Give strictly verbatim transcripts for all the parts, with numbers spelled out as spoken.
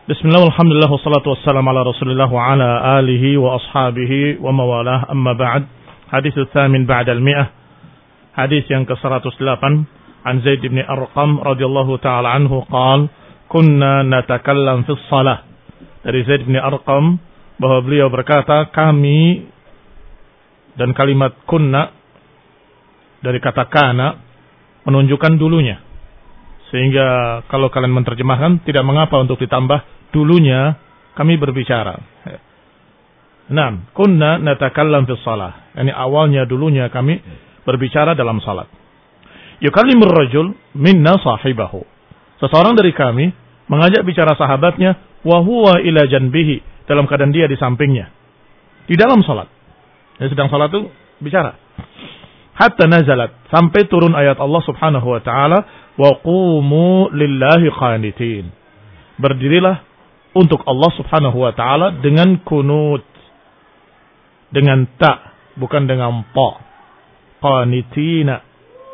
Bismillah, alhamdulillah, wassalatu wassalamu ala rasulillah wa ala alihi wa ashabihi wa mawalah, amma ba'd. Hadis tsamin ba'da al-mi'ah. Hadis yang ke seratus delapan. An Zaid bin Arqam radhiyallahu ta'ala anhu qala, kunna natakallam fi shalah. Dari Zaid bin Arqam bahwa beliau berkata, kami, dan kalimat kunna dari kata kana menunjukkan dulunya. Sehingga kalau kalian menerjemahkan tidak mengapa untuk ditambah dulunya kami berbicara. Naam, kunna natakallam fi shalah. Yani awalnya dulunya kami berbicara dalam salat. Yukallimur rajul minna sahibahu. Seseorang dari kami mengajak bicara sahabatnya wa huwa ila janbihi, dalam keadaan dia di sampingnya. Di dalam salat. Dia sedang salat itu bicara. Hatta nazalat, sampai turun ayat Allah Subhanahu wa taala, wa qumu lillahi qanitin. Berdirilah untuk Allah Subhanahu wa taala dengan kunut. Dengan ta, bukan dengan ta. Qanitina.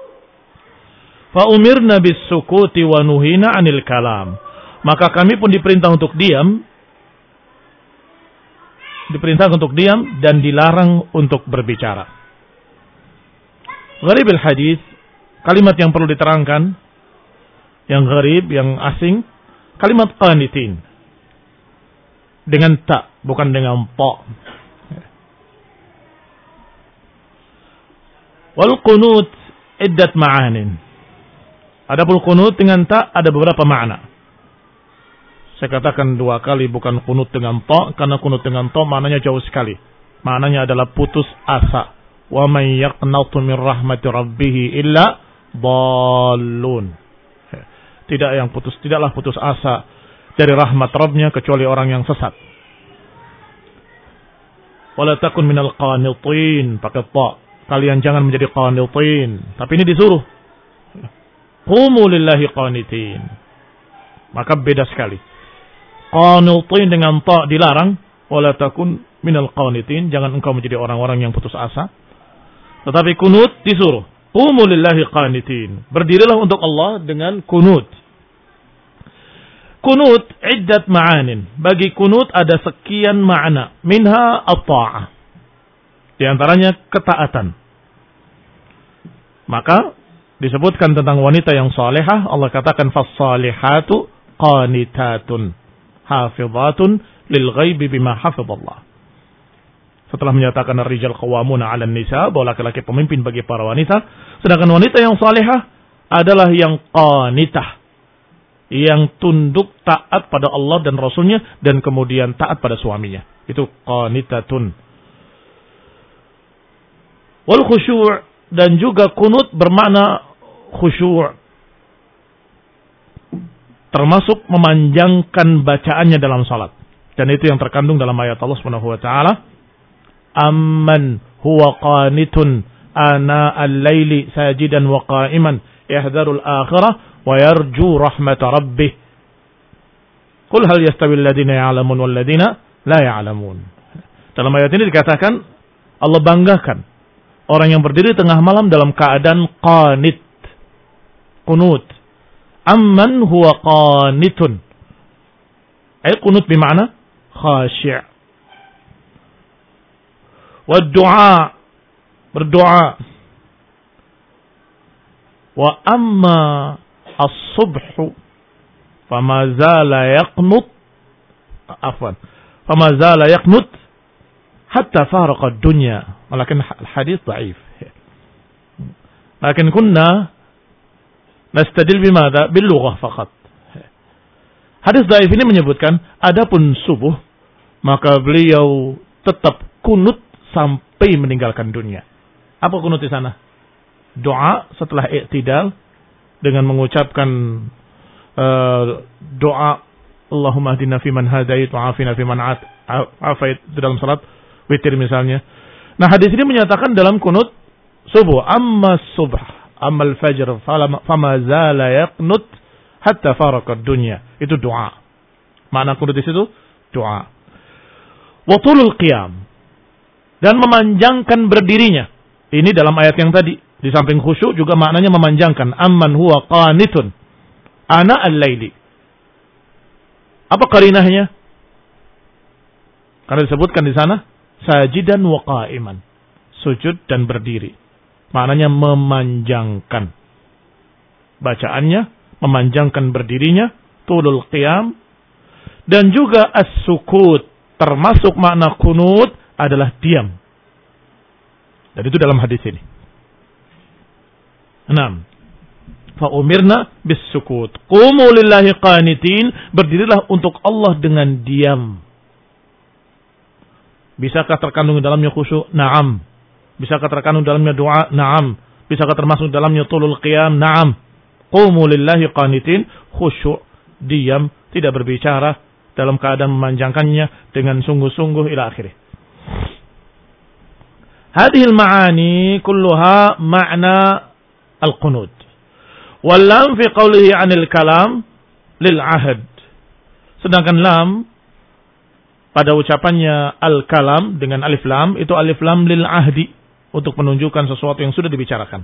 Fa umirna bis sukuti wa nuhina 'anil kalam. Maka kami pun diperintah untuk diam. Diperintah untuk diam dan dilarang untuk berbicara. Gharib al-hadis, kalimat yang perlu diterangkan, yang gharib, yang asing, kalimat qanitin. Dengan ta, bukan dengan ta. Wal qunut iddat ma'anin. Adapun qunut dengan ta ada beberapa makna. Saya katakan dua kali bukan qunut dengan ta, karena qunut dengan ta maknanya jauh sekali. Maknanya adalah putus asa. Wa man yaqnatu min rahmati rabbih illa dallun. Tidak yang putus, tidaklah putus asa dari rahmat Rabbnya kecuali orang yang sesat. Wala takun minal qanitin, pakai ta. Kalian jangan menjadi qanitin. Tapi ini disuruh. Qumu lillahi qanitin. Maka beda sekali. Qanitin dengan ta dilarang. Wala takun minal qanitin, jangan engkau menjadi orang-orang yang putus asa. Tetapi kunut disuruh. Qumu lillahi qanitin. Berdirilah untuk Allah dengan kunut. Kunut iddat ma'anin. Bagi kunut ada sekian makna. Minha at-ta'ah. Di antaranya ketaatan. Maka disebutkan tentang wanita yang salihah, Allah katakan fas-salihatu qanitatun hafizatun lil ghaibi bima hafizallah. Setelah menyatakan ar-rijal qawwamuna 'alan nisa, bahwa laki-laki pemimpin bagi para wanita, sedangkan wanita yang salihah adalah yang qanitah, yang tunduk taat pada Allah dan Rasulnya dan kemudian taat pada suaminya. Itu qanitatun. Wal khusyu' dan juga kunut bermakna khusyu', termasuk memanjangkan bacaannya dalam salat. Dan itu yang terkandung dalam ayat Allah Subhanahu wa taala, amman huwa qanitun ana al-laili sajidan wa qa'iman yahdharul akhirah wa yarju rahmat rabbih. Qul hal yastawi alladhina ya'lamun wal ladina la ya'lamun. Dalam ayat ini dikatakan Allah banggakan orang yang berdiri tengah malam dalam keadaan qanit, qunut. Amman huwa qanitun. Ay qunut bermakna khashi'. Wa du'a, berdoa. Wa amma as-subhu fama zala yaqnut, afwan, fama zala yaqnut hatta faraqa ad-dunya. Walakin al-hadis dhaif. Lakin kunna nastadil bimada bil lughah faqat. Hadis dhaif ini menyebutkan adapun subuh maka beliau tetap kunut sampai meninggalkan dunia. Apa kunut di sana? Doa setelah i'tidal dengan mengucapkan uh, doa Allahumma hdina fiman hadait wa afina fiman afait dalam salat witir misalnya. Nah, hadis ini menyatakan dalam kunut subuh, amma subh, amma al-fajr fama zala yaqnut hatta faraka dunya. Itu doa. Makna kunut di situ doa. Wa tulul qiyam, dan memanjangkan berdirinya. Ini dalam ayat yang tadi. Di samping khusyuk juga maknanya memanjangkan. Amman huwa qanitun ana al-laili. Apa qarinahnya? Karena disebutkan di sana sajidan wa qa'iman, sujud dan berdiri. Maknanya memanjangkan bacaannya, memanjangkan berdirinya, tulul qiyam, dan juga as-sukut, termasuk makna kunut adalah diam. Dan itu dalam hadis ini. enam. Fa umirna bis sukut. Qumu lillahi qanitin, berdirilah untuk Allah dengan diam. Bisakah terkandung dalamnya khusyuk? Naam. Bisakah terkandung dalamnya doa? Naam. Bisakah termasuk dalamnya tulul qiyam? Naam. Qumu lillahi qanitin, khusyuk, diam, tidak berbicara, dalam keadaan memanjangkannya dengan sungguh-sungguh ila akhirih. Hadhil ma'ani kulluha ma'na al-qunut. Wal lam fi qawlihi 'anil kalam lil ahad. Sedangkan lam pada ucapannya al-kalam dengan alif lam, itu alif lam lil ahdi, untuk menunjukkan sesuatu yang sudah dibicarakan.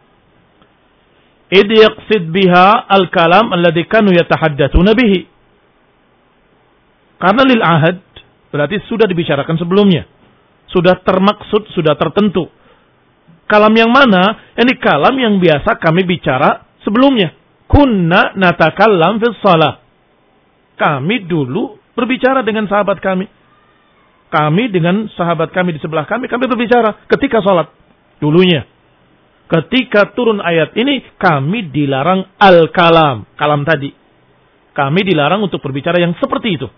Idh yaqsid biha al-kalam alladhi kanu yatahaddatsuna bihi. Karena lil ahad berarti sudah dibicarakan sebelumnya. Sudah termaksud, sudah tertentu. Kalam yang mana? Ini kalam yang biasa kami bicara sebelumnya. Kunna natakallam fis shalah. Kami dulu berbicara dengan sahabat kami. Kami dengan sahabat kami di sebelah kami, kami berbicara ketika sholat. Dulunya. Ketika turun ayat ini, kami dilarang al-kalam. Kalam tadi. Kami dilarang untuk berbicara yang seperti itu.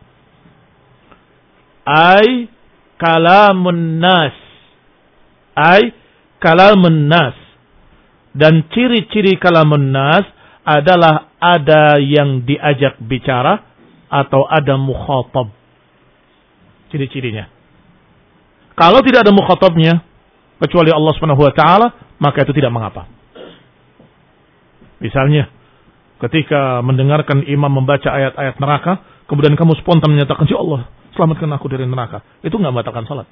Ay kalamun nas. Ay kalamun nas. Dan ciri-ciri kalamun nas adalah ada yang diajak bicara atau ada mukhatab. Ciri-cirinya. Kalau tidak ada mukhatabnya, kecuali Allah Subhanahu wa taala, maka itu tidak mengapa. Misalnya, ketika mendengarkan imam membaca ayat-ayat neraka, kemudian kamu spontan menyatakan, "Ya Allah, selamatkan aku dari neraka." Itu enggak membatalkan salat.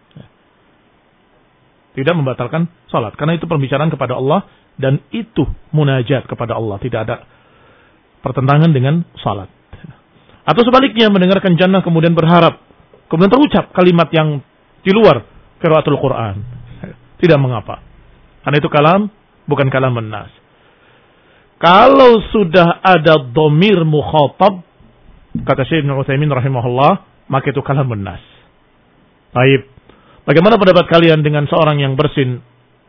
Tidak membatalkan salat, karena itu pembicaraan kepada Allah dan itu munajat kepada Allah, tidak ada pertentangan dengan salat. Atau sebaliknya, mendengarkan jannah kemudian berharap, kemudian terucap kalimat yang di luar qiraatul Quran. Tidak mengapa. Karena itu kalam, bukan kalam nas. Kalau sudah ada dhamir mukhatab, kata Syekh Ibnu Utsaimin rahimahullah, maka itu kalam nas. Baik. Bagaimana pendapat kalian dengan seorang yang bersin?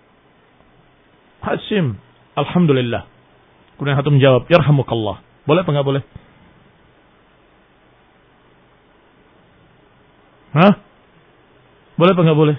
Hasim, alhamdulillah. Kemudian satu menjawab, yarhamukallah. Boleh apa enggak boleh? Hah? Boleh apa enggak boleh?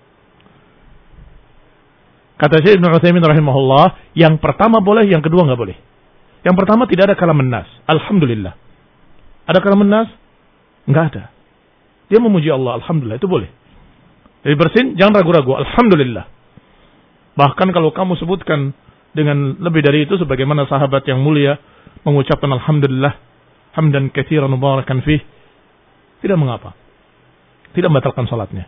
Kata Syekh Ibnu Utsaimin rahimahullah, yang pertama boleh, yang kedua enggak boleh. Yang pertama tidak ada kalam nas. Alhamdulillah. Ada kalam nas? Enggak ada. Dia memuji Allah, alhamdulillah, itu boleh. Jadi bersin, jangan ragu-ragu, alhamdulillah. Bahkan kalau kamu sebutkan dengan lebih dari itu, sebagaimana sahabat yang mulia mengucapkan alhamdulillah, hamdan katsiran mubarakan fih, tidak mengapa. Tidak membatalkan salatnya.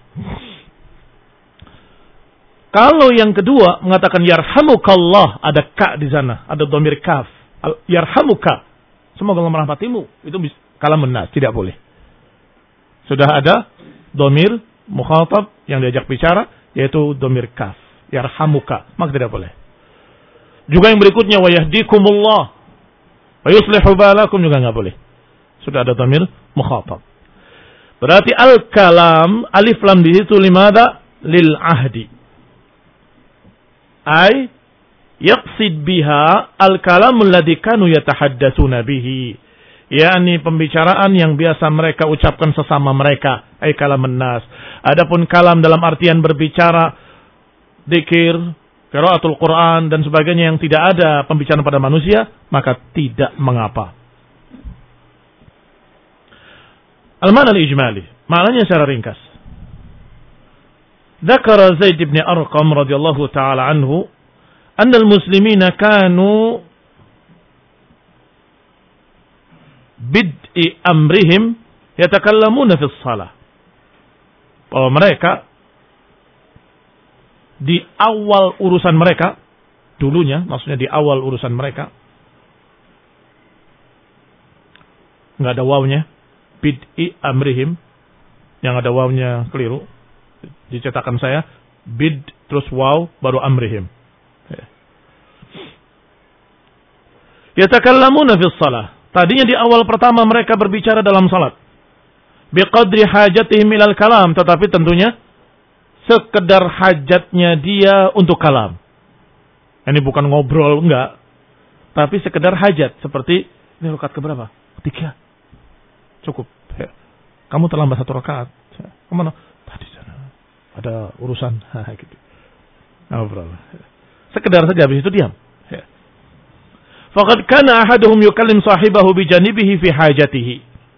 Kalau yang kedua mengatakan yarhamukallah, ada ka di sana, ada dhamir kaf. Yarhamuka, semoga Allah merahmatimu, itu kalam nas, tidak boleh. Sudah ada dhamir mukhatab yang diajak bicara, yaitu dhamir kaf, yarhamuka, maka tidak boleh. Juga yang berikutnya wa yahdikumullah wa yuslihu balakum, juga enggak boleh. Sudah ada dhamir mukhatab. Berarti al-kalam, alif lam di situ limada? Lil ahdi. Ay yaqsid biha al-kalamul ladzi kanu yatahaddatsuna bihi. yakni pembicaraan yang biasa mereka ucapkan sesama mereka, ay kalamun nas. Adapun kalam dalam artian berbicara, dzikir, qiraatul Quran dan sebagainya yang tidak ada pembicaraan pada manusia, maka tidak mengapa. Al-ma'na al-ijmali, maknanya secara ringkas. Dzakara Zaid bin Arqam radhiyallahu taala anhu, anna al-muslimina kanu bid'i amrihim yatakallamuna fi shalah. Bahwa mereka di awal urusan mereka, dulunya, maksudnya di awal urusan mereka, nggak ada wawnya. Bid'i amrihim, yang ada wawnya keliru. Dicetakan saya bid terus waw baru amrihim. Yatakallamuna fis shalah. Tadinya di awal pertama mereka berbicara dalam salat. Biqadri hajatihim ilal kalam, tetapi tentunya sekedar hajatnya dia untuk kalam. Ini bukan ngobrol, enggak. Tapi sekedar hajat. Seperti, ini rakaat keberapa? Ketiga. Cukup. Ya. Kamu terlambat satu rakaat. Kemana? Tadi sana. Ada urusan. Gitu. Ngobrol. Sekedar saja, habis itu diam. Ya. Faqad kana ahaduhum yukallim sahibahu bijanibihi fi hajatihi.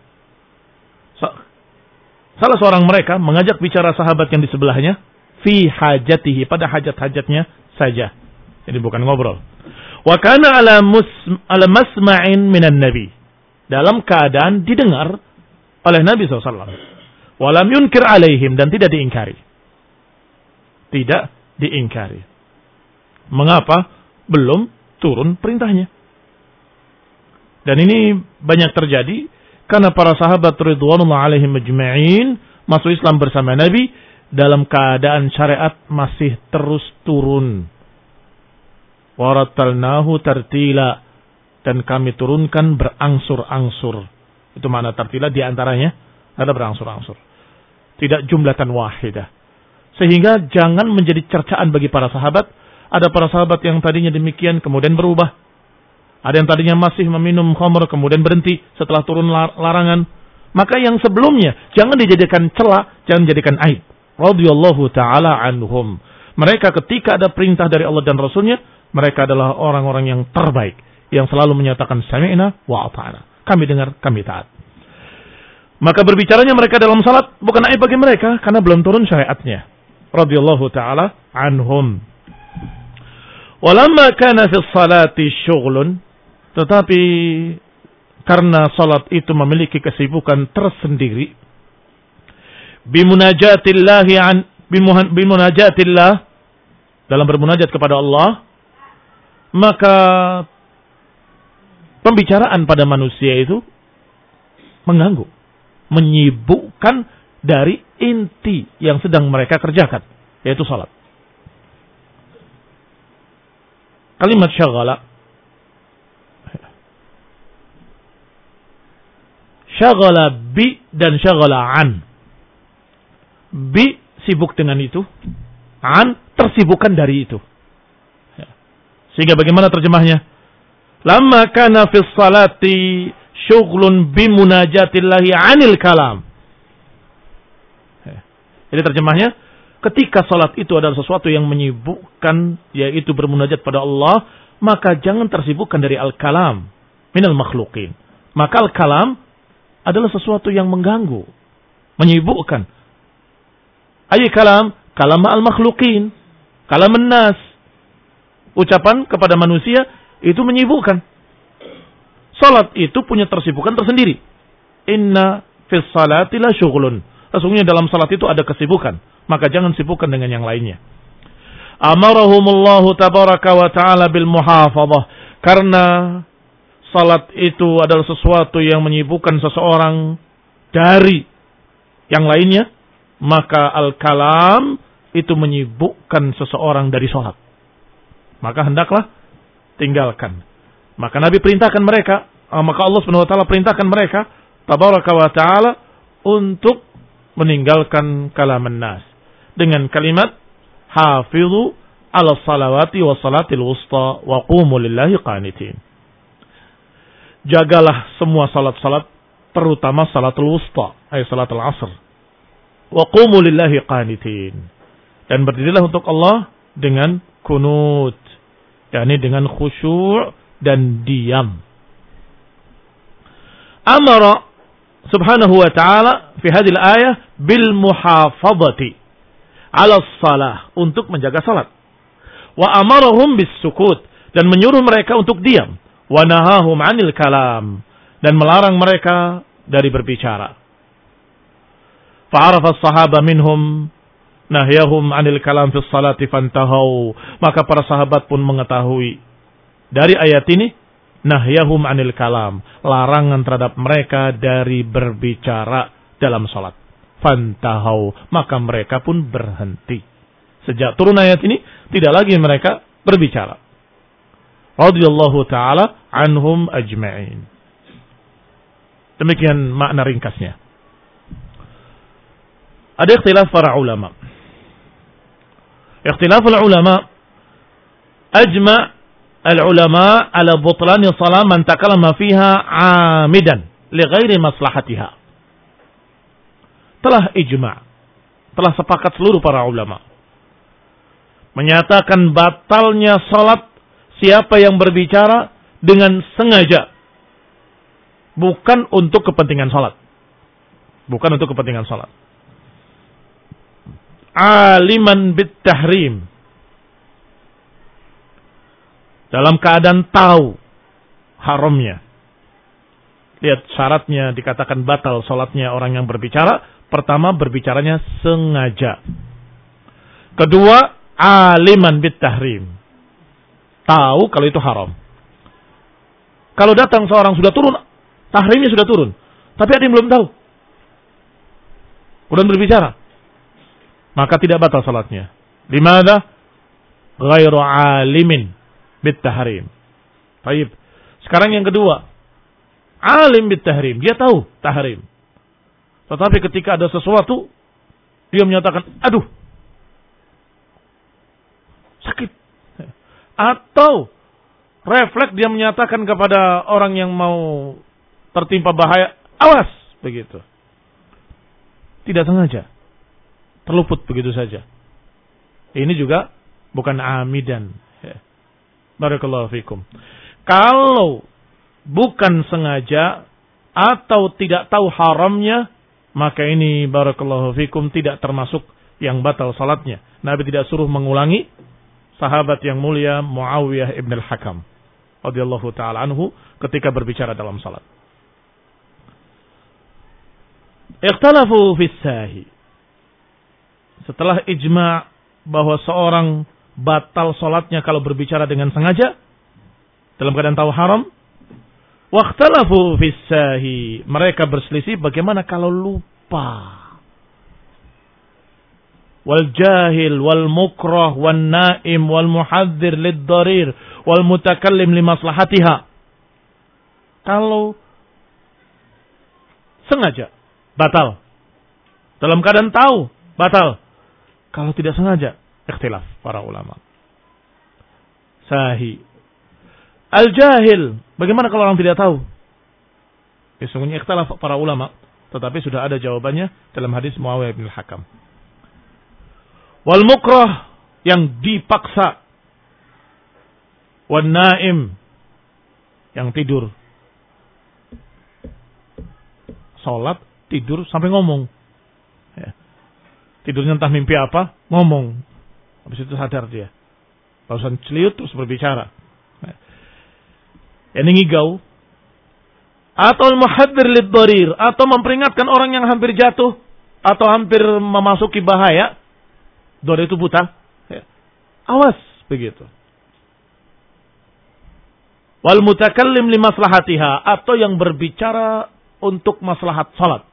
Salah seorang mereka mengajak bicara sahabat yang di sebelahnya fi hajatihi, pada hajat-hajatnya saja. Jadi bukan ngobrol. Wa kana ala mus ala masma'in minan nabi. Dalam keadaan didengar oleh Nabi shallallahu alaihi wasallam. Wa lam yunkir alaihim, dan tidak diingkari. Tidak diingkari. Mengapa? Belum turun perintahnya. Dan ini banyak terjadi karena para sahabat ridwanullah alaihim ajma'in masuk Islam bersama Nabi dalam keadaan syariat masih terus turun. Warattalnahu tartila, dan kami turunkan berangsur-angsur. Itu makna tartila, di antaranya ada berangsur-angsur. Tidak jumlatan wahidah. Sehingga jangan menjadi cercaan bagi para sahabat. Ada para sahabat yang tadinya demikian kemudian berubah. Ada yang tadinya masih meminum khamr kemudian berhenti setelah turun larangan. Maka yang sebelumnya jangan dijadikan celah, jangan dijadikan aib. Radhiyallahu ta'ala anhum. Mereka ketika ada perintah dari Allah dan Rasulnya, mereka adalah orang-orang yang terbaik, yang selalu menyatakan sami'na wa ata'na. Kami dengar, kami taat. Maka berbicaranya mereka dalam salat bukan aib bagi mereka karena belum turun syariatnya. Radhiyallahu ta'ala anhum. Walamma kana fi salati syughlun, tetapi karena salat itu memiliki kesibukan tersendiri, bimunajatillahi an bimunajatillah, dalam bermunajat kepada Allah, maka pembicaraan pada manusia itu mengganggu, menyibukkan dari inti yang sedang mereka kerjakan, yaitu salat. Kalimat syaghala, syaghala bi dan syaghala an. Bi sibuk dengan itu, an tersibukkan dari itu. Sehingga bagaimana terjemahnya? Lamma kana fis salati syughlun bimunajatillahi 'anil kalam. Jadi terjemahnya, ketika salat itu adalah sesuatu yang menyibukkan, yaitu bermunajat pada Allah, maka jangan tersibukkan dari al-kalam minal makhluqin. Maka al-kalam adalah sesuatu yang mengganggu, menyibukkan. Ayy kalam, kalam al-makhluqin, kalam an-nas. Ucapan kepada manusia itu menyibukkan. Salat itu punya tersibukan tersendiri. Inna fis salati la syughlun. Sesungguhnya dalam salat itu ada kesibukan, maka jangan sibukkan dengan yang lainnya. Amarahumullahu tabaraka wa ta'ala bil muhafadhah, karena salat itu adalah sesuatu yang menyibukkan seseorang dari yang lainnya, maka al-kalam itu menyibukkan seseorang dari salat. Maka hendaklah tinggalkan. Maka Nabi perintahkan mereka, maka Allah Subhanahu wa taala perintahkan mereka tabaraka wa taala untuk meninggalkan kalaman nas dengan kalimat hafizu ala salawati wa salatil wusta wa qumu lillahi qanitin. Jagalah semua salat-salat, terutama salatul wusta, ay salatul asr. Wa qumu lillahi qanitin. Dan berdirilah untuk Allah dengan kunut, yakni dengan khusyuk dan diam. Amara subhanahu wa ta'ala fi hadhihi al-ayah bil muhafadhati 'ala shalah, untuk menjaga salat. Wa amarahum bis sukut, dan menyuruh mereka untuk diam. Wa nahahum 'anil kalam, dan melarang mereka dari berbicara. Fa'arafa as-sahaba minhum nahyahum 'anil kalam fi salati fantahau, maka para sahabat pun mengetahui dari ayat ini nahyahum anil kalam, larangan terhadap mereka dari berbicara dalam salat. Fantahau, maka mereka pun berhenti. Sejak turun ayat ini tidak lagi mereka berbicara. Radhiyallahu taala anhum ajma'in. Demikian makna ringkasnya. Ada ikhtilaf para ulama. Ikhtilaf ulama, ajma' al-ulama ala butlani salat man takallama fiha 'amidan li ghairi maslahatiha. Telah ijma', telah sepakat seluruh para ulama menyatakan batalnya salat siapa yang berbicara dengan sengaja, bukan untuk kepentingan salat. Bukan untuk kepentingan salat. Aliman bit tahrim, dalam keadaan tahu haramnya. Lihat syaratnya, dikatakan batal salatnya orang yang berbicara. Pertama, berbicaranya sengaja. Kedua, aliman bit tahrim, tahu kalau itu haram. Kalau datang seorang sudah turun, tahrimnya sudah turun, tapi ada yang belum tahu, kemudian berbicara, maka tidak batal salatnya. Limadha? Ghairu alimin bit tahrim. Baik. Sekarang yang kedua, alim bit tahrim, dia tahu tahrim. Tetapi ketika ada sesuatu, dia menyatakan, aduh, sakit. Atau refleks dia menyatakan kepada orang yang mau tertimpa bahaya, awas, begitu. Tidak sengaja, terluput begitu saja. Ini juga bukan amidan. Barakallahu fikum. Kalau bukan sengaja atau tidak tahu haramnya, maka ini barakallahu fikum tidak termasuk yang batal salatnya. Nabi tidak suruh mengulangi. Sahabat yang mulia Muawiyah ibn al-Hakam radhiyallahu taala anhu ketika berbicara dalam salat. Ikhtalafu fis sahi. Setelah ijma' bahwa seorang batal salatnya kalau berbicara dengan sengaja dalam keadaan tahu haram, wakhtalafu fis sahi. Mereka berselisih bagaimana kalau lupa. Wal jahil wal mukrah wan naim wal muhadzir lid darir wal mutakallim li maslahatiha. Kalau sengaja batal, dalam keadaan tahu batal. Kalau tidak sengaja, ikhtilaf para ulama. Sahi. Al jahil, bagaimana kalau orang tidak tahu? Sesungguhnya ikhtilaf para ulama, tetapi sudah ada jawabannya dalam hadis Muawiyah bin al-Hakam. Wal mukrah, yang dipaksa. Wan naim, yang tidur. Salat, tidur sampai ngomong. Ya. Tidurnya entah mimpi apa, ngomong. Habis itu sadar dia. Barusan celiut terus berbicara. Ya. Ini ngigau. Atau muhadzir lid darir, atau memperingatkan orang yang hampir jatuh atau hampir memasuki bahaya. Darir itu buta. Ya. Awas, begitu. Wal mutakallim li maslahatiha, atau yang berbicara untuk maslahat salat.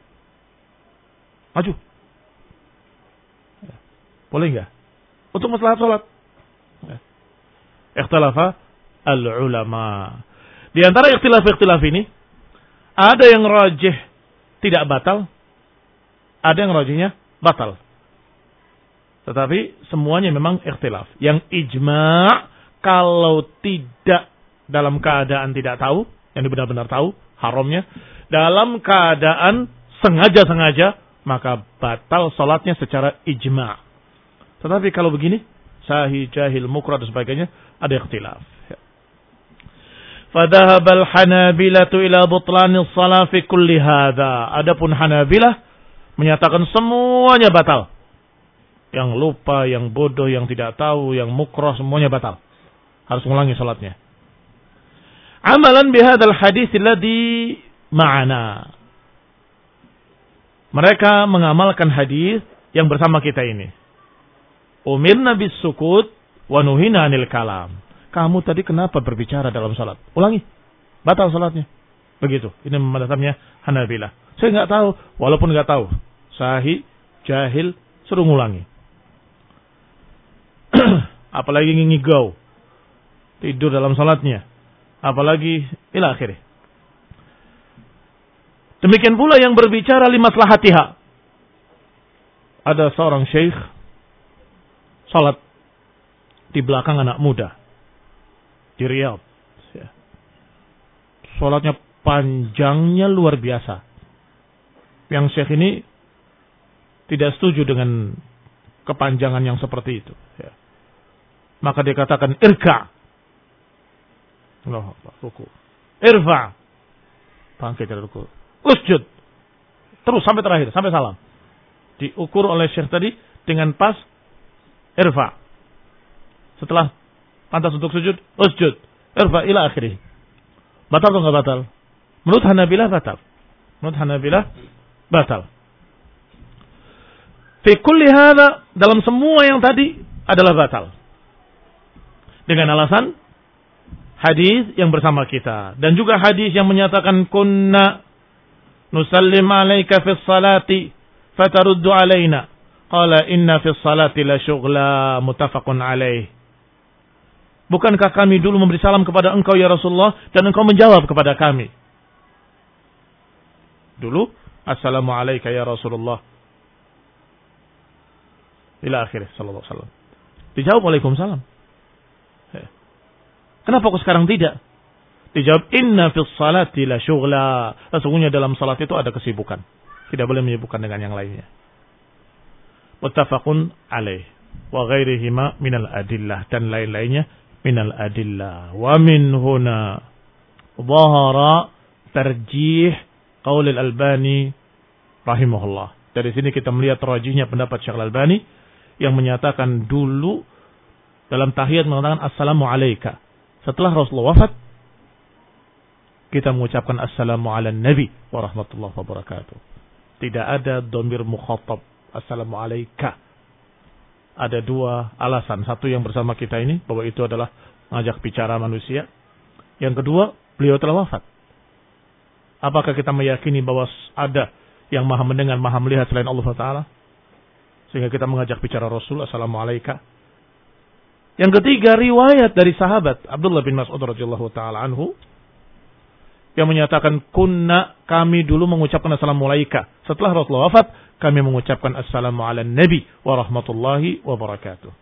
Maju. Ya. Boleh enggak? Untuk maslahat salat. Ya. Ikhtalafa al-ulama. Di antara ikhtilaf-ikhtilaf ini, ada yang rajih tidak batal, ada yang rajihnya batal. Tetapi semuanya memang ikhtilaf. Yang ijma' kalau tidak dalam keadaan tidak tahu, yang benar-benar tahu haramnya, dalam keadaan sengaja-sengaja, maka batal salatnya secara ijma'. Tetapi kalau begini, sahih, jahil, mukrah dan sebagainya, ada ikhtilaf. Fadhahabal Hanabilatu ila butlani shalah fi kulli hadza. Adapun Hanabilah menyatakan semuanya batal. Yang lupa, yang bodoh, yang tidak tahu, yang mukrah, semuanya batal. Harus mengulangi salatnya. Amalan bihadzal hadis alladhi ma'ana. Mereka mengamalkan hadis yang bersama kita ini. Umirna bis sukut wa nuhina anil kalam. kamu tadi kenapa berbicara dalam salat? Ulangi, batal salatnya. Begitu. Ini madhabnya Hanabilah. Saya nggak tahu, walaupun nggak tahu, sahih, jahil, suruh ngulangi. Apalagi ngigau, tidur dalam salatnya, apalagi ila akhirih. Demikian pula yang berbicara limaslahatiha. Ada seorang syekh salat di belakang anak muda di Riyadh. Salatnya panjangnya luar biasa. Yang syekh ini tidak setuju dengan kepanjangan yang seperti itu. Maka dia katakan irka. Allahu Akbar, ruku. Irfa. Bangkit dari ruku. Usjud. Terus sampai terakhir, sampai salam. Diukur oleh syekh tadi dengan pas irfa. Setelah pantas untuk sujud, usjud. Irfa ila akhirih. Batal atau enggak batal? Menurut Hanabilah batal. Menurut Hanabilah batal. Fi kulli hadza, dalam semua yang tadi adalah batal. Dengan alasan hadis yang bersama kita dan juga hadis yang menyatakan kunna nusallim alaika fis salati fataruddu alaina qala inna fis salati la syughla muttafaqun alaih. Bukankah kami dulu memberi salam kepada engkau ya Rasulullah dan engkau menjawab kepada kami? Dulu assalamu alayka ya Rasulullah ila akhirih sallallahu alaihi wasallam. Dijawab waalaikumsalam. Kenapa kok sekarang tidak? Dijawab inna fis salati la syughla. Sesungguhnya dalam salat itu ada kesibukan. Tidak boleh menyibukkan dengan yang lainnya. Muttafaqun alaih wa ghairihima minal adillah, dan lain-lainnya minal adillah. Wa min huna dhahara tarjih qaul al-Albani rahimahullah. Dari sini kita melihat rajihnya pendapat Syekh Al-Albani yang menyatakan dulu dalam tahiyat mengatakan assalamu alayka. Setelah Rasulullah wafat, kita mengucapkan assalamu ala nabi wa rahmatullahi wa barakatuh. Tidak ada dhamir mukhatab assalamu alayka. Ada dua alasan. Satu yang bersama kita ini, bahwa itu adalah mengajak bicara manusia. Yang kedua, beliau telah wafat. Apakah kita meyakini bahwa ada yang maha mendengar, maha melihat selain Allah Taala? Sehingga kita mengajak bicara Rasul, assalamu alayka. Yang ketiga, riwayat dari sahabat Abdullah bin Mas'ud radhiyallahu taala anhu yang menyatakan kunna, kami dulu mengucapkan assalamu alayka. Setelah Rasulullah wafat, kami mengucapkan assalamu ala nabi wa rahmatullahi wa barakatuh.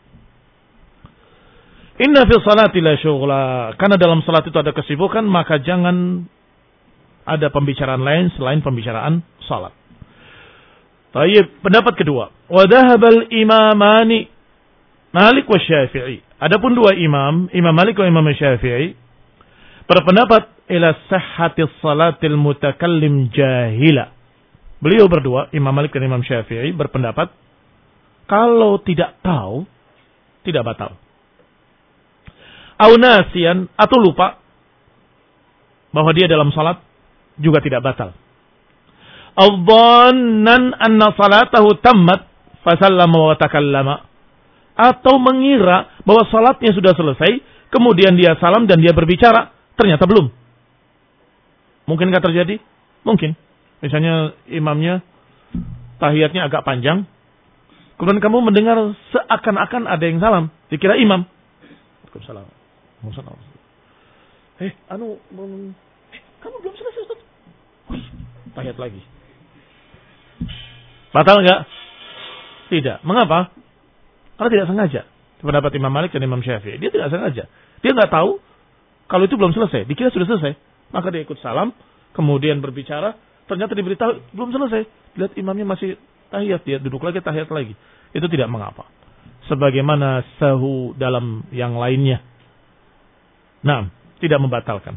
Inna fi salati la syughla. Karena dalam salat itu ada kesibukan, maka jangan ada pembicaraan lain selain pembicaraan salat. Baik, pendapat kedua. Wa dhahabal imamani Malik wa Syafi'i. Adapun dua imam, Imam Malik wa Imam Syafi'i, berpendapat ila sihhatis salatil mutakallim jahila. Beliau berdua, Imam Malik dan Imam Syafi'i, berpendapat kalau tidak tahu, tidak batal. Au nasiyan, atau lupa bahwa dia dalam salat, juga tidak batal. Au dhannan anna salatahu tammat fasallama wa takallama. Atau mengira bahwa salatnya sudah selesai, kemudian dia salam dan dia berbicara, ternyata belum. Mungkinkah terjadi? Mungkin. Misalnya imamnya tahiyatnya agak panjang, kemudian kamu mendengar seakan-akan ada yang salam, dikira imam. Waalaikumsalam. Eh, anu, eh, kamu belum selesai Ustaz. Tahiyat lagi. Batal enggak? Tidak. Mengapa? Karena tidak sengaja. Pendapat Imam Malik dan Imam Syafi'i, dia tidak sengaja. Dia nggak tahu kalau itu belum selesai. Dikira sudah selesai, maka dia ikut salam, kemudian berbicara, ternyata diberitahu belum selesai. Lihat imamnya masih tahiyat, dia duduk lagi tahiyat lagi. Itu tidak mengapa. Sebagaimana sahu dalam yang lainnya. Nah, tidak membatalkan.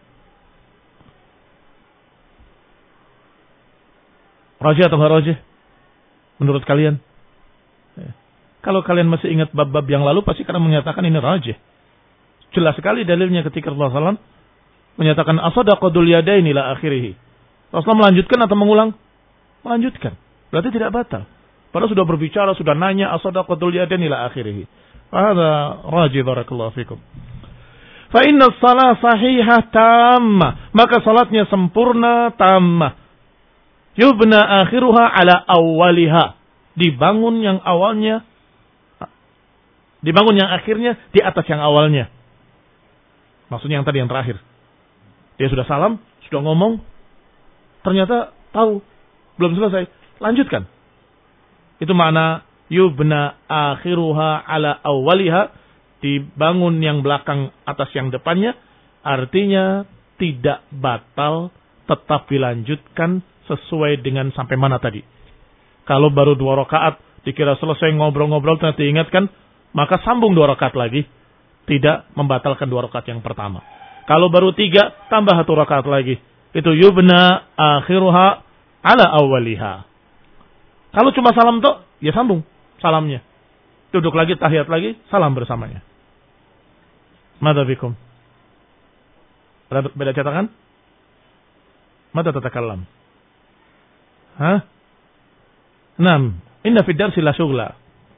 Rajih atau nggak rajih? Menurut kalian? Kalau kalian masih ingat bab-bab yang lalu, pasti kalian menyatakan ini rajih. Jelas sekali dalilnya ketika Rasulullah shallallahu alaihi wasallam menyatakan as-sadaqatul yadaini ila akhirih. Rasulullah melanjutkan atau mengulang? Melanjutkan. Berarti tidak batal. Padahal sudah berbicara, sudah nanya as-sadaqatul yadaini ila akhirih. Hadza rajih barakallahu fikum. Fa inna shalah sahihah tammah. Maka salatnya sempurna tammah. Yubna akhiruha ala awwaliha. Dibangun yang awalnya. Dibangun yang akhirnya di atas yang awalnya. Maksudnya yang tadi yang terakhir. Dia sudah salam, sudah ngomong. Ternyata tahu. Belum selesai. Lanjutkan. Itu makna yubna akhiruha ala awwaliha. Dibangun yang belakang atas yang depannya, artinya tidak batal, tetap dilanjutkan sesuai dengan sampai mana tadi. Kalau baru dua rakaat, dikira selesai ngobrol-ngobrol, ternyata diingatkan, maka sambung dua rakaat lagi, tidak membatalkan dua rakaat yang pertama. Kalau baru tiga, tambah satu rakaat lagi. Itu yubna akhiruha ala awwaliha. Kalau cuma salam toh, ya sambung salamnya. Duduk lagi, tahiyat lagi, salam bersamanya. Mada bikum? Ada beda cetakan? Mada tatakallam? Hah? Nam. Inna fid darsi la syughla.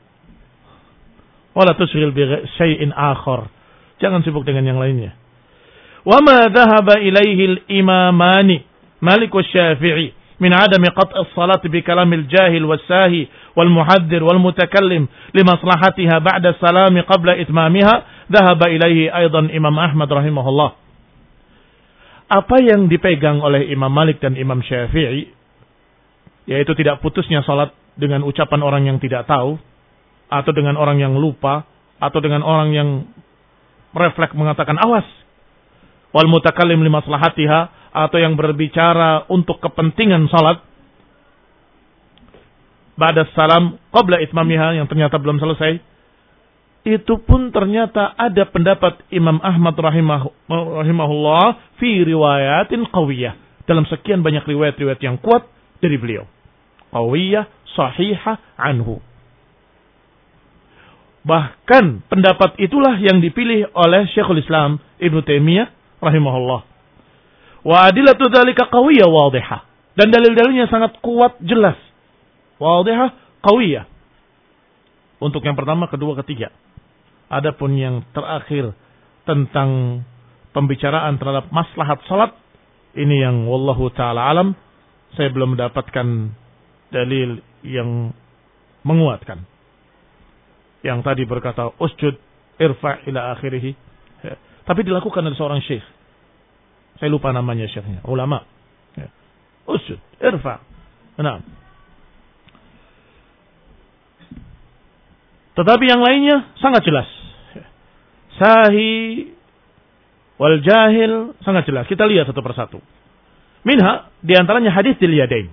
Wala tushghil bi syai'in akhar. Jangan sibuk dengan yang lainnya. Wa ma dhahaba ilaihi al-imamani Malik wa Syafi'i min adami qat' as-salat bi kalamil jahil was-sahi wal muhaddir wal mutakallim li maslahatiha ba'da salami qabla itmamiha. Dhahaba ilaihi aidan Imam Ahmad rahimahullah. Apa yang dipegang oleh Imam Malik dan Imam Syafi'i, yaitu tidak putusnya salat dengan ucapan orang yang tidak tahu, atau dengan orang yang lupa, atau dengan orang yang refleks mengatakan awas. Wal mutakallim li maslahatiha, atau yang berbicara untuk kepentingan salat. Ba'da salam qabla itmamiha, yang ternyata belum selesai. Itu pun ternyata ada pendapat Imam Ahmad rahimah, rahimahullah fi riwayatin qawiyah. Dalam sekian banyak riwayat-riwayat yang kuat dari beliau. Qawiyah, sahihah, anhu. Bahkan pendapat itulah yang dipilih oleh Syekhul Islam Ibnu Taimiyah rahimahullah. Wa adillatu dzalika qawiyah wadihah. Dan dalil-dalilnya sangat kuat, jelas. Wadihah, qawiyah. Untuk yang pertama, kedua, ketiga. Adapun yang terakhir tentang pembicaraan terhadap maslahat salat, ini yang wallahu taala alam, saya belum mendapatkan dalil yang menguatkan. Yang tadi berkata usjud irfa' ila akhirih, ya. Tapi dilakukan oleh seorang syekh. Saya lupa namanya syekhnya, ulama. Ya. Usjud irfa'. Nah. Tetapi yang lainnya sangat jelas. Sahi wal jahil sangat jelas. Kita lihat satu persatu. Minha diantaranya hadis Dzul Yadain.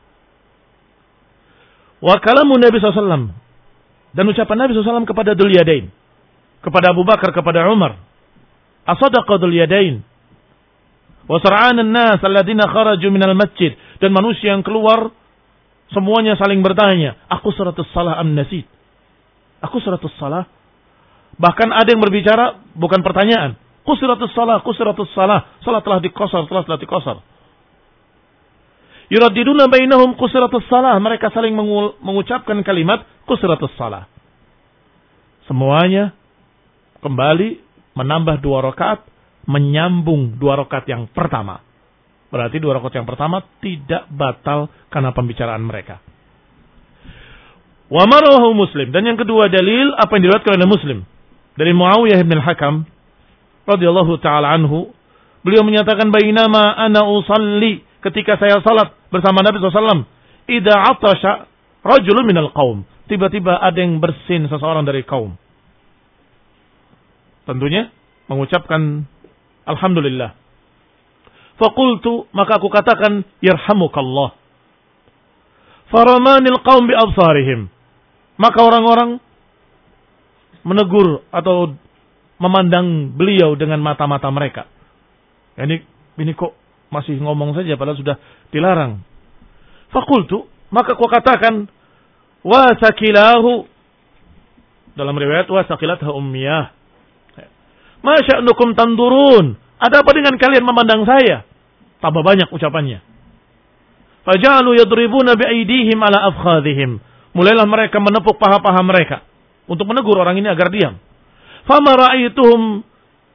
Wa kalamun Nabi sallallahu alaihi wasallam, dan ucapan Nabi sallallahu alaihi wasallam kepada Dzul Yadain, kepada Abu Bakar, kepada Umar. Asadaqa Dzul Yadain. Wa sar'ana an-nas alladziina kharaju minal masjid, dan manusia yang keluar semuanya saling bertanya, aku suratus salah am nasid? Aku suratus salah. Bahkan ada yang berbicara bukan pertanyaan. Qusratus salah, qusratus salah. Salat telah dikosor, salat telah dikosor. Yuraddiduna bainahum qusratus salah. Mereka saling mengucapkan kalimat qusratus salah. Semuanya kembali menambah dua rakaat, menyambung dua rakaat yang pertama. Berarti dua rakaat yang pertama tidak batal karena pembicaraan mereka. Wa marawahu Muslim, dan yang kedua dalil apa yang diriwayatkan oleh Muslim dari Muawiyah bin al-Hakam radhiyallahu taala anhu, beliau menyatakan bainama ana usalli, ketika saya salat bersama Nabi sallallahu alaihi wasallam, idza atasha rajulun minal qaum, tiba-tiba ada yang bersin seseorang dari kaum. Tentunya mengucapkan alhamdulillah. Faqultu, maka aku katakan yarhamukallah. Faramanil qaum bi absarihim. Maka orang-orang menegur atau memandang beliau dengan mata-mata mereka. Ini ini kok masih ngomong saja padahal sudah dilarang. Faqultu, maka aku katakan wa sakilahu, dalam riwayat wa sakilatha ummiyah. Ma sya'nukum tandurun? Ada apa dengan kalian memandang saya? Tambah banyak ucapannya. Faja'alu yadribuna bi'aydihim ala afkhadhihim. Mulailah mereka menepuk paha-paha mereka untuk menegur orang ini agar diam. Fama ra'aituhum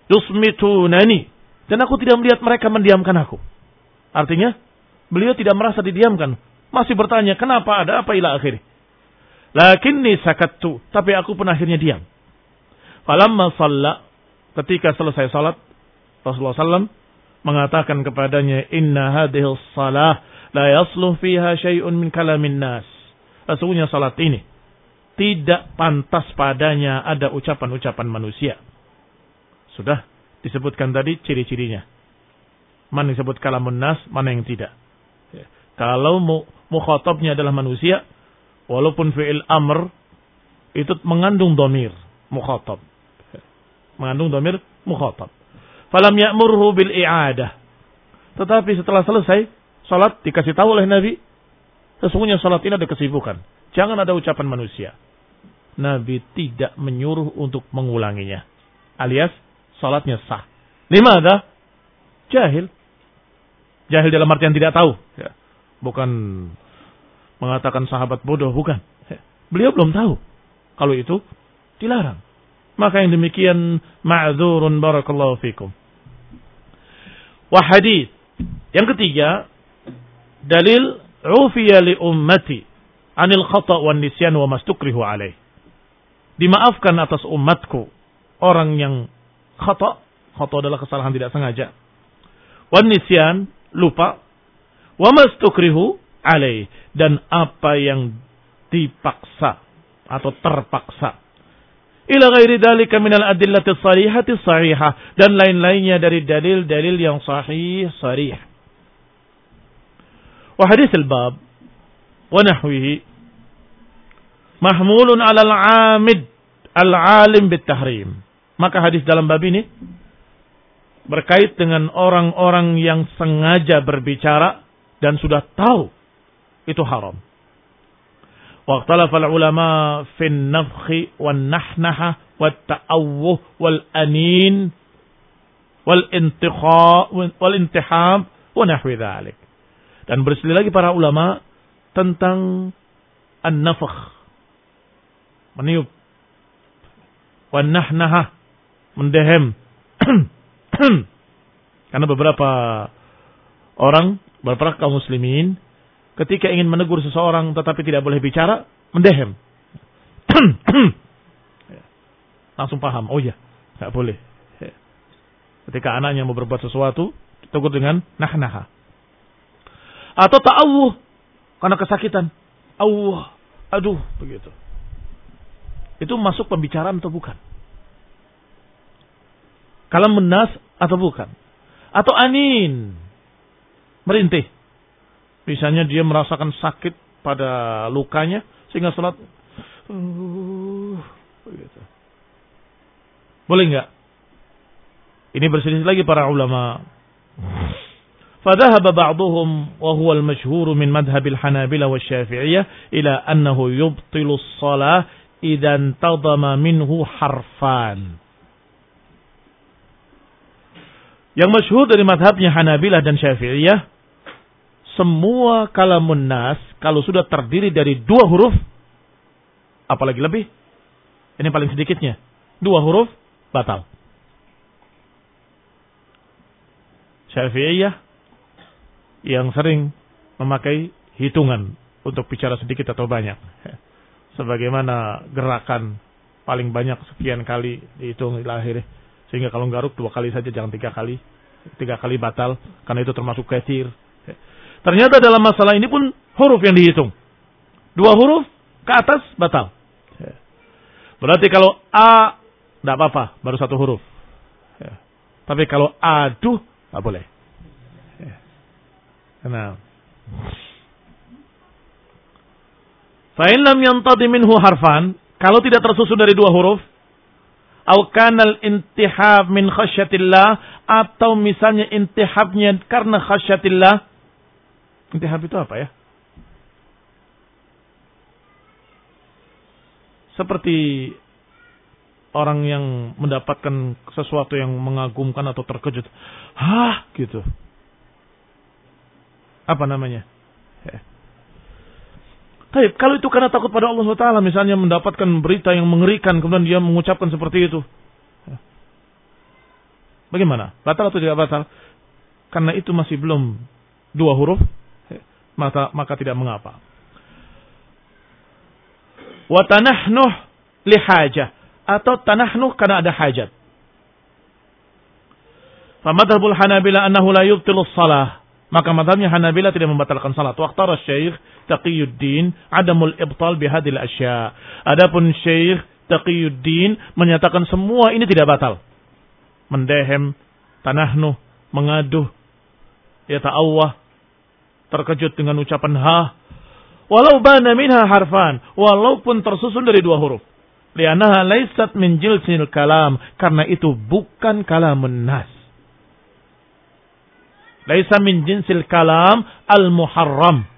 yusmitunani, dan aku tidak melihat mereka mendiamkan aku. Artinya, beliau tidak merasa didiamkan. Masih bertanya, kenapa, ada apa ila akhir. Lakinni sakattu, tapi aku pun akhirnya diam. Falamma shalla, ketika selesai salat, Rasulullah sallallahu alaihi wasallam mengatakan kepadanya, inna hadhihi shalah la yasluh fiha syai'un min kalamin nas. Sesungguhnya salat ini tidak pantas padanya ada ucapan-ucapan manusia. Sudah disebutkan tadi ciri-cirinya. Mana yang disebut kalamun nas, mana yang tidak. Kalau mukhatabnya adalah manusia, walaupun fi'il amr itu mengandung dhamir mukhatab. Mengandung dhamir mukhatab. Falam ya'murhu bil i'adah. Tetapi setelah selesai salat dikasih tahu oleh Nabi, sesungguhnya salat ini ada kesibukan. Jangan ada ucapan manusia. Nabi tidak menyuruh untuk mengulanginya. Alias salatnya sah. Limada? Jahil. Jahil dalam artian tidak tahu. Ya. Bukan mengatakan sahabat bodoh, bukan. Ya. Beliau belum tahu. Kalau itu dilarang. Maka yang demikian ma'dzurun barakallahu fikum. Wa hadits. Yang ketiga, dalil ufiya li ummati anil khata' wan nisyan wa mastukrihu alaih. Dimaafkan atas umatku orang yang khata', khata' adalah kesalahan tidak sengaja. Wan nisyan, lupa. Wa mastukrihu alaih, dan apa yang dipaksa atau terpaksa. Ila ghairi dzalika minal adillati sharihati sharihah, dan lain-lainnya dari dalil-dalil yang sahih sharih. Wa hadits al-bab wa nahwihi mahmulun 'ala al-'amid al-'alim bit-tahrim. Maka hadis dalam bab ini berkait dengan orang-orang yang sengaja berbicara dan sudah tahu itu haram. Waqtalafa al-ulama fi an-nafkhi wan-nahnaha wat-ta'awwuh wal-anin wal-intikha wal-intihab wa nahwi dzalik. Dan berselisih lagi para ulama tentang an-nafkh, meniup, wan-nahnaha, mendehem. Karena beberapa orang, beberapa kaum muslimin ketika ingin menegur seseorang tetapi tidak boleh bicara, mendehem. Langsung paham, oh ya, tidak boleh. Ketika anaknya mau berbuat sesuatu, ditegur dengan nahnaha. Atau ta'awuh, karena kesakitan. Awuh, aduh, begitu. Itu masuk pembicaraan atau bukan? Kalam menas atau bukan? Atau anin, merintih. Misalnya dia merasakan sakit pada lukanya sehingga salat uh, begitu. Boleh enggak? Ini berselisih lagi para ulama. Fadhahaba ba'dhum wa huwa al-mashhur min madhhab al-Hanabilah wasy-Syafi'iyah ila annahu yubtilu as-shalah idza intadama minhu harfan. Yang masyhur dari madhabnya Hanabilah dan Syafi'iyah, semua kalamun nas kalau sudah terdiri dari dua huruf, apalagi lebih, ini paling sedikitnya, dua huruf, batal. Syafi'iyah yang sering memakai hitungan untuk bicara sedikit atau banyak. Sebagaimana gerakan paling banyak sekian kali dihitung ila akhirnya. Sehingga kalau garuk dua kali saja, jangan tiga kali. Tiga kali batal, karena itu termasuk katsir. Ternyata dalam masalah ini pun huruf yang dihitung. Dua huruf ke atas batal. Berarti kalau A, tidak apa-apa, baru satu huruf. Tapi kalau aduh, tidak boleh. Nah. Fa'in lam yantadi minhu harfan, kalau tidak tersusun dari dua huruf, au kanal intihab min khasyatillah, atau misalnya intihabnya karena khasyatillah. Intihab itu apa ya? Seperti orang yang mendapatkan sesuatu yang mengagumkan atau terkejut. Hah, gitu. Apa namanya? Ya. Baik, kalau itu karena takut pada Allah subhanahu wa taala, misalnya mendapatkan berita yang mengerikan, kemudian dia mengucapkan seperti itu. Ya. Bagaimana? Batal atau tidak batal? Karena itu masih belum dua huruf, maka, maka tidak mengapa. Wa tanahnuh li hajah, atau tanahnuh karena ada hajat. Fa madhabul Hanabila annahu la yubtilu shalah. Maka madhabnya Hanabila tidak membatalkan salat. Wa ikhtara Syekh Taqiyuddin adamul ibtal bihadhil asya. Adapun Syekh Taqiyuddin menyatakan semua ini tidak batal. Mendehem, tanahnuh, mengaduh, yata'awwah, terkejut dengan ucapan ha, walau bana minha harfan, walaupun tersusun dari dua huruf. Li'annaha laysat min jilsil kalam, karena itu bukan kalamun nas. Laisa min jinsil kalam al-muharram.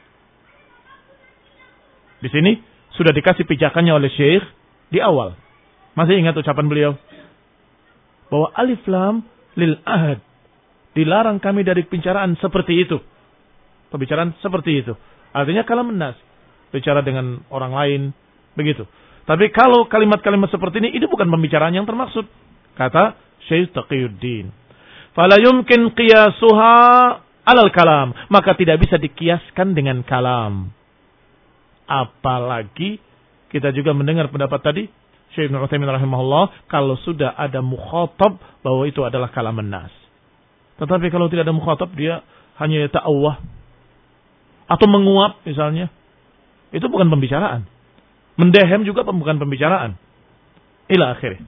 Di sini sudah dikasih pijakannya oleh Syekh di awal. Masih ingat ucapan beliau? Bahwa alif lam lil ahad. Dilarang kami dari pembicaraan seperti itu. Pembicaraan seperti itu. Artinya kalam nas. Bicara dengan orang lain. Begitu. Tapi kalau kalimat-kalimat seperti ini, itu bukan pembicaraan yang termaksud. Kata Syekh Taqiyuddin. Fala yumkin qiyasuha alal kalam. Maka tidak bisa dikiaskan dengan kalam. Apalagi kita juga mendengar pendapat tadi Syekh Ibnu Utsaimin rahimahullah, kalau sudah ada mukhatab bahwa itu adalah kalaman nas. Tetapi kalau tidak ada mukhatab, dia hanya ta'awwah atau menguap misalnya, itu bukan pembicaraan. Mendehem juga bukan pembicaraan. Ila akhirih.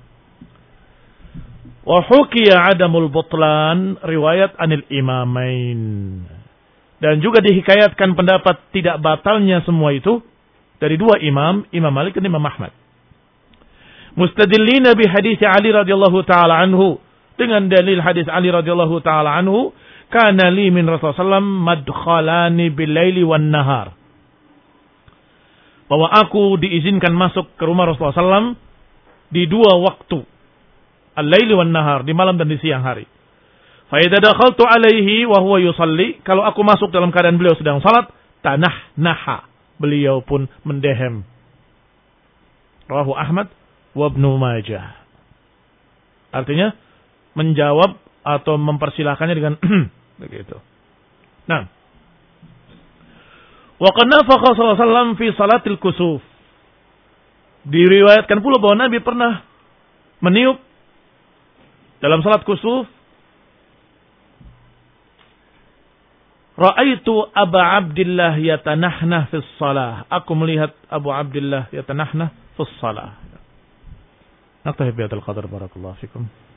Wa hukiya adamul butlan riwayat anil imamain. Dan juga dihikayatkan pendapat tidak batalnya semua itu dari dua imam, Imam Malik dan Imam Ahmad. Mustadillina bi hadis Ali radhiyallahu taala anhu, dengan dalil hadis Ali radhiyallahu taala anhu, kana li min Rasulullah sallallahu alaihi wasallam madkhalani bil laili wan nahar. Bahwa aku diizinkan masuk ke rumah Rasulullah sallallahu alaihi wasallam di dua waktu, al-laili wan nahar, di malam dan di siang hari. Fa idza dakhaltu alaihi wa huwa yusalli, kalau aku masuk dalam keadaan beliau sedang salat, tanah naha, beliau pun mendehem. Rawahu Ahmad wa Ibnu Majah. Artinya menjawab atau mempersilahkannya dengan begitu. Nah, wa qad nafakha sallallahu alaihi wasallam fi salatil kusuf. Diriwayatkan pula bahwa Nabi pernah meniup dalam salat kusuf. Ra'aitu Aba Abdillah yatanahna fi shalah. Aku melihat Abu Abdillah yatanahna fi shalah. Naktahi bihadzal qadar, barakallahu fikum.